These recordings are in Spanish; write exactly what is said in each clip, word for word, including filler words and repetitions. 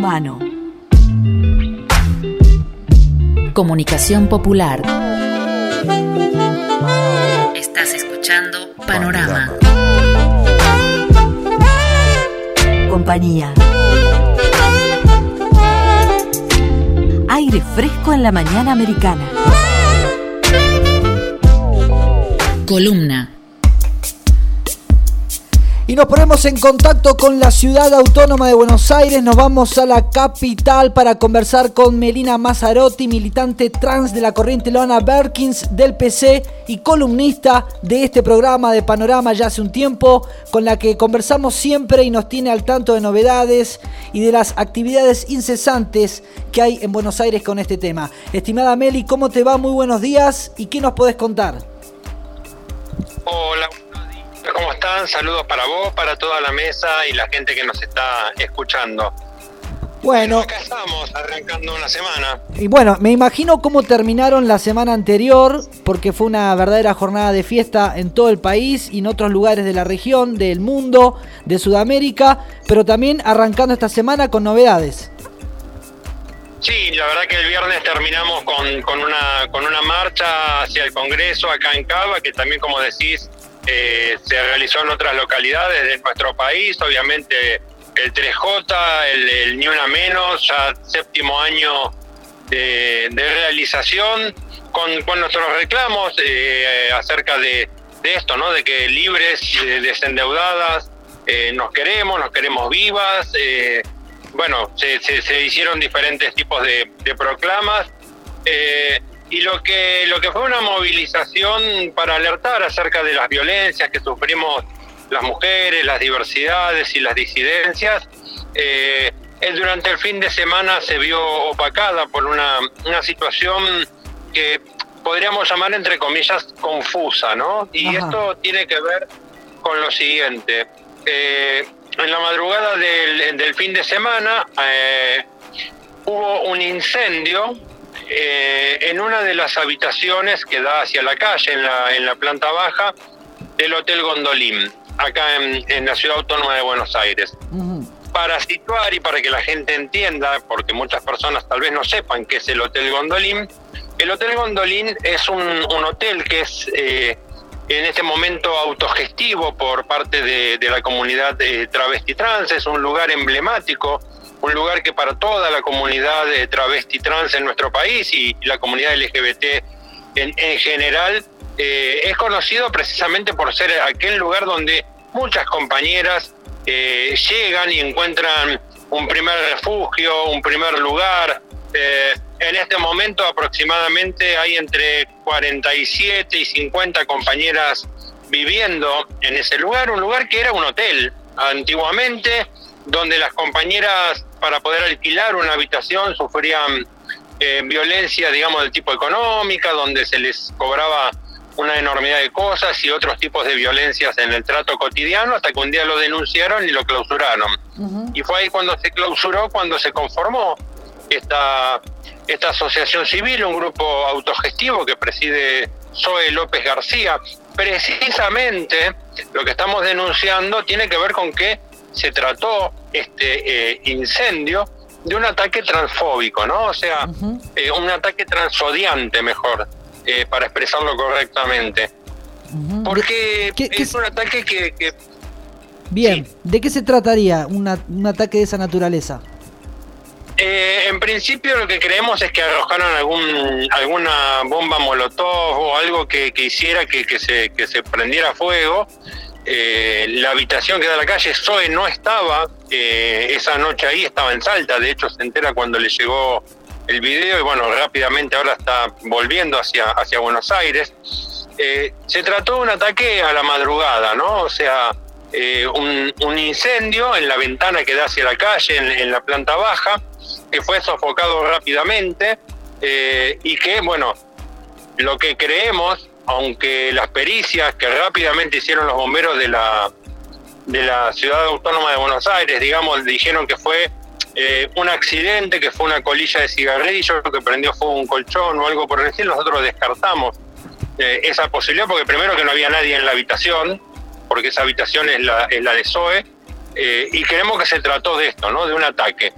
humano. Comunicación popular. Estás escuchando Panorama. Compañía. Aire fresco en la mañana americana. Columna. Y nos ponemos en contacto con la Ciudad Autónoma de Buenos Aires. Nos vamos a la capital para conversar con Melina Mazzarotti, militante trans de la corriente Loana Berkins del P C y columnista de este programa de Panorama ya hace un tiempo, con la que conversamos siempre y nos tiene al tanto de novedades y de las actividades incesantes que hay en Buenos Aires con este tema. Estimada Meli, ¿cómo te va? Muy buenos días. ¿Y qué nos podés contar? Hola, ¿cómo están? Saludos para vos, para toda la mesa y la gente que nos está escuchando. Bueno, acá estamos arrancando una semana. Y bueno, me imagino cómo terminaron la semana anterior, porque fue una verdadera jornada de fiesta en todo el país y en otros lugares de la región, del mundo, de Sudamérica, pero también arrancando esta semana con novedades. Sí, la verdad que el viernes terminamos con, con, una, con una marcha hacia el Congreso acá en Cava, que también, como decís, eh, se realizó en otras localidades de nuestro país. Obviamente el tres J, el, el Ni Una Menos, ya séptimo año de, de realización, con, con nuestros reclamos eh, acerca de, de esto, ¿no? De que libres, eh, desendeudadas, eh, nos queremos, nos queremos vivas. Eh, bueno, se, se, se hicieron diferentes tipos de, de proclamas. Eh, Y lo que lo que fue una movilización para alertar acerca de las violencias que sufrimos las mujeres, las diversidades y las disidencias, eh, durante el fin de semana se vio opacada por una, una situación que podríamos llamar, entre comillas, confusa, ¿no? Y Ajá. Esto tiene que ver con lo siguiente. Eh, en la madrugada del, del fin de semana eh, hubo un incendio Eh, en una de las habitaciones que da hacia la calle, en la, en la planta baja del Hotel Gondolín, acá en, en la Ciudad Autónoma de Buenos Aires. Uh-huh. Para situar y para que la gente entienda, porque muchas personas tal vez no sepan qué es el Hotel Gondolín, el Hotel Gondolín es un, un hotel que es eh, en este momento autogestivo por parte de, de la comunidad de travesti trans. Es un lugar emblemático, un lugar que para toda la comunidad de travesti trans en nuestro país y la comunidad L G B T en, en general eh, es conocido precisamente por ser aquel lugar donde muchas compañeras eh, llegan y encuentran un primer refugio, un primer lugar. Eh, en este momento aproximadamente hay entre cuarenta y siete y cincuenta compañeras viviendo en ese lugar, un lugar que era un hotel antiguamente, donde las compañeras, para poder alquilar una habitación, sufrían eh, violencia, digamos, del tipo económica, donde se les cobraba una enormidad de cosas y otros tipos de violencias en el trato cotidiano, hasta que un día lo denunciaron y lo clausuraron. Uh-huh. Y fue ahí cuando se clausuró, cuando se conformó esta, esta asociación civil, un grupo autogestivo que preside Zoe López García. Precisamente lo que estamos denunciando tiene que ver con que se trató este eh, incendio de un ataque transfóbico, ¿no? O sea, uh-huh. eh, un ataque transodiante, mejor, eh, para expresarlo correctamente. Uh-huh. Porque ¿Qué, es qué... un ataque que... que... Bien, sí. ¿De qué se trataría una, un ataque de esa naturaleza? Eh, en principio lo que creemos es que arrojaron algún alguna bomba molotov o algo que, que hiciera que, que, se, que se prendiera fuego. Eh, la habitación que da a la calle, Zoe no estaba eh, esa noche ahí, estaba en Salta. De hecho se entera cuando le llegó el video y bueno, rápidamente ahora está volviendo hacia, hacia Buenos Aires. Eh, se trató de un ataque a la madrugada, ¿no? O sea, eh, un, un incendio en la ventana que da hacia la calle, en, en la planta baja, que fue sofocado rápidamente eh, y que, bueno, lo que creemos, aunque las pericias que rápidamente hicieron los bomberos de la de la Ciudad Autónoma de Buenos Aires, digamos, dijeron que fue eh, un accidente, que fue una colilla de cigarrillo, que prendió fuego un colchón o algo por el estilo. Nosotros descartamos eh, esa posibilidad, porque primero que no había nadie en la habitación, porque esa habitación es la, es la de Zoe, eh, y creemos que se trató de esto, ¿no? De un ataque.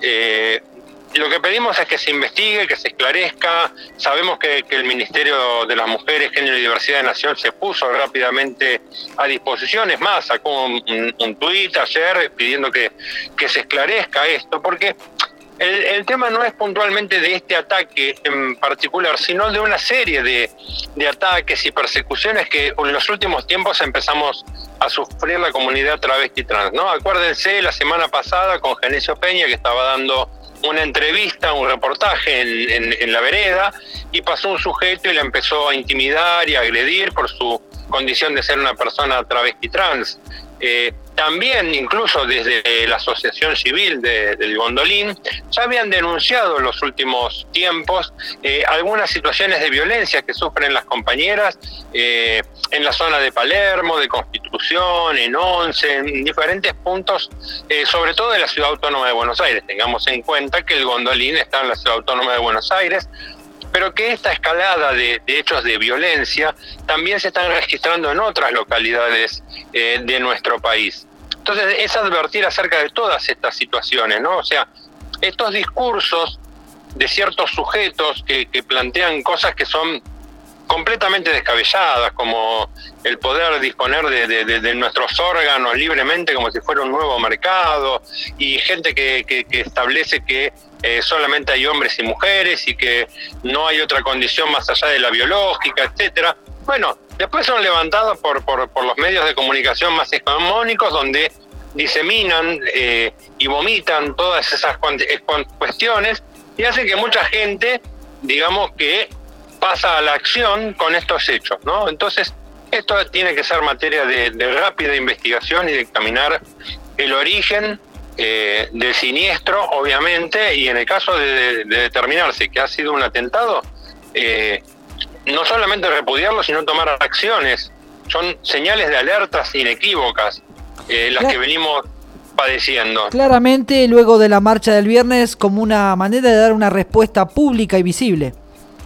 Eh, Lo que pedimos es que se investigue, que se esclarezca. Sabemos que, que el Ministerio de las Mujeres, Género y Diversidad de Nación se puso rápidamente a disposición. Es más, sacó un, un, un tuit ayer pidiendo que, que se esclarezca esto, porque el, el tema no es puntualmente de este ataque en particular, sino de una serie de, de ataques y persecuciones que en los últimos tiempos empezamos a sufrir la comunidad travesti trans, ¿no? Acuérdense la semana pasada con Genesio Peña, que estaba dando una entrevista, un reportaje en, en, en La Vereda, y pasó un sujeto y la empezó a intimidar y a agredir por su condición de ser una persona travesti trans. Eh, también, incluso desde la Asociación Civil de, del Gondolín, ya habían denunciado en los últimos tiempos eh, algunas situaciones de violencia que sufren las compañeras eh, en la zona de Palermo, de Constitución, en Once, en diferentes puntos, eh, sobre todo en la Ciudad Autónoma de Buenos Aires. Tengamos en cuenta que el Gondolín está en la Ciudad Autónoma de Buenos Aires, pero que esta escalada de, de hechos de violencia también se están registrando en otras localidades eh, de nuestro país. Entonces es advertir acerca de todas estas situaciones, ¿no? O sea, estos discursos de ciertos sujetos que, que plantean cosas que son completamente descabelladas, como el poder disponer de, de, de nuestros órganos libremente como si fuera un nuevo mercado, y gente que, que, que establece que eh, solamente hay hombres y mujeres y que no hay otra condición más allá de la biológica, etcétera. Bueno, después son levantados por, por, por los medios de comunicación más hegemónicos, donde diseminan eh, y vomitan todas esas cuestiones y hacen que mucha gente, digamos, que pasa a la acción con estos hechos, ¿no? Entonces, esto tiene que ser materia de, de rápida investigación y de examinar el origen eh, del siniestro, obviamente, y en el caso de, de determinarse que ha sido un atentado, eh, no solamente repudiarlo, sino tomar acciones. Son señales de alertas inequívocas eh, las que venimos padeciendo. Claramente, luego de la marcha del viernes, como una manera de dar una respuesta pública y visible.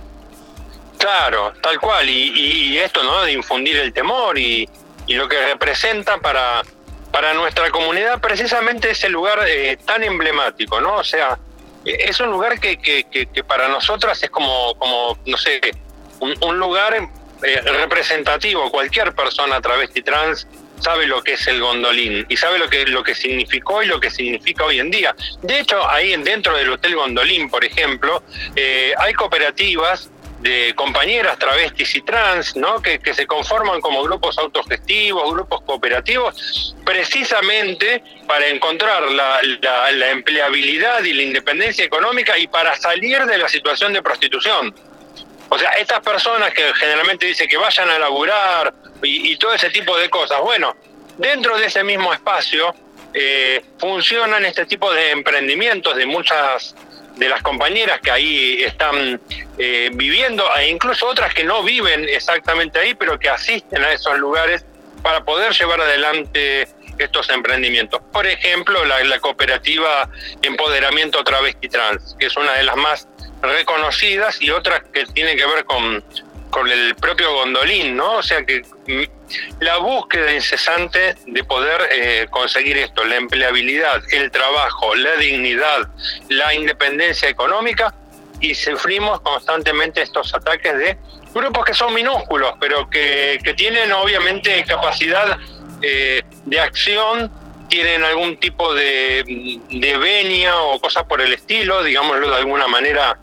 Claro, tal cual, y, y esto, ¿no?, de infundir el temor y, y lo que representa para, para nuestra comunidad precisamente ese lugar eh, tan emblemático, ¿no? O sea, es un lugar que, que, que, que para nosotras es como, como no sé, un, un lugar eh, representativo. Cualquier persona travesti trans sabe lo que es el Gondolín y sabe lo que, lo que significó y lo que significa hoy en día. De hecho, ahí dentro del Hotel Gondolín, por ejemplo, eh, hay cooperativas de compañeras travestis y trans, ¿no?, que, que se conforman como grupos autogestivos, grupos cooperativos, precisamente para encontrar la, la, la empleabilidad y la independencia económica y para salir de la situación de prostitución. O sea, estas personas que generalmente dicen que vayan a laburar y, y todo ese tipo de cosas, bueno, dentro de ese mismo espacio eh, funcionan este tipo de emprendimientos de muchas de las compañeras que ahí están eh, viviendo, e incluso otras que no viven exactamente ahí, pero que asisten a esos lugares para poder llevar adelante estos emprendimientos. Por ejemplo, la, la cooperativa Empoderamiento Travesti Trans, que es una de las más reconocidas, y otras que tienen que ver con, con el propio Gondolín, ¿no? O sea que la búsqueda incesante de poder eh, conseguir esto, la empleabilidad, el trabajo, la dignidad, la independencia económica, y sufrimos constantemente estos ataques de grupos que son minúsculos, pero que, que tienen obviamente capacidad eh, de acción, tienen algún tipo de, de venia o cosas por el estilo, digámoslo de alguna manera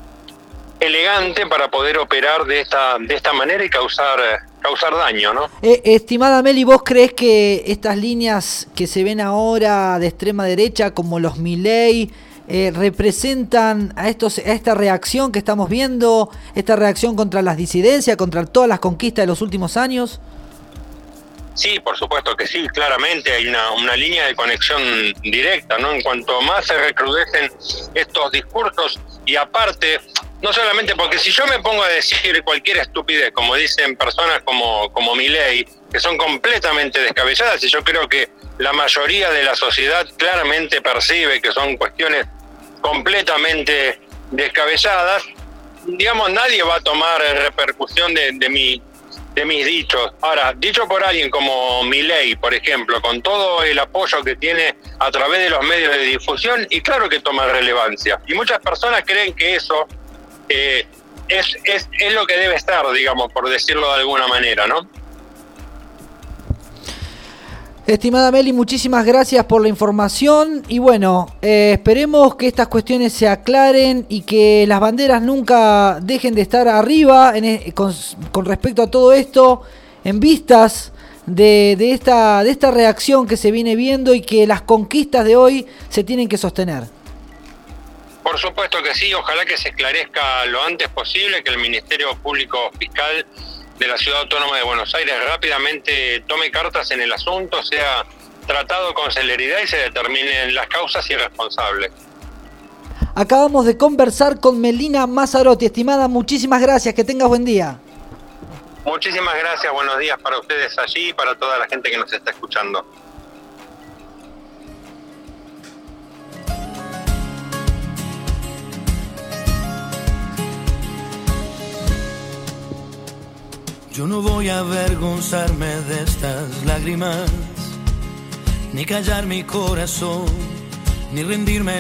elegante, para poder operar de esta de esta manera y causar causar daño, ¿no? Eh, estimada Meli, ¿vos crees que estas líneas que se ven ahora de extrema derecha, como los Milei, eh, representan a estos a esta reacción que estamos viendo, esta reacción contra las disidencias, contra todas las conquistas de los últimos años? Sí, por supuesto que sí, claramente hay una, una línea de conexión directa, ¿no? En cuanto más se recrudecen estos discursos, y aparte, no solamente porque si yo me pongo a decir cualquier estupidez, como dicen personas como, como Milei, que son completamente descabelladas, y yo creo que la mayoría de la sociedad claramente percibe que son cuestiones completamente descabelladas, digamos, nadie va a tomar repercusión de, de mi de mis dichos. Ahora, dicho por alguien como Milei, por ejemplo, con todo el apoyo que tiene a través de los medios de difusión, y claro que toma relevancia. Y muchas personas creen que eso eh, es, es, es lo que debe estar, digamos, por decirlo de alguna manera, ¿no? Estimada Meli, muchísimas gracias por la información y bueno, eh, esperemos que estas cuestiones se aclaren y que las banderas nunca dejen de estar arriba en, con, con respecto a todo esto, en vistas de, de, esta, de esta reacción que se viene viendo y que las conquistas de hoy se tienen que sostener. Por supuesto que sí, ojalá que se esclarezca lo antes posible, que el Ministerio Público Fiscal de la Ciudad Autónoma de Buenos Aires rápidamente tome cartas en el asunto, sea tratado con celeridad y se determinen las causas y responsables. Acabamos de conversar con Melina Mazzarotti. Estimada, muchísimas gracias, que tengas buen día. Muchísimas gracias, buenos días para ustedes allí y para toda la gente que nos está escuchando. Yo no voy a avergonzarme de estas lágrimas, ni callar mi corazón, ni rendirme.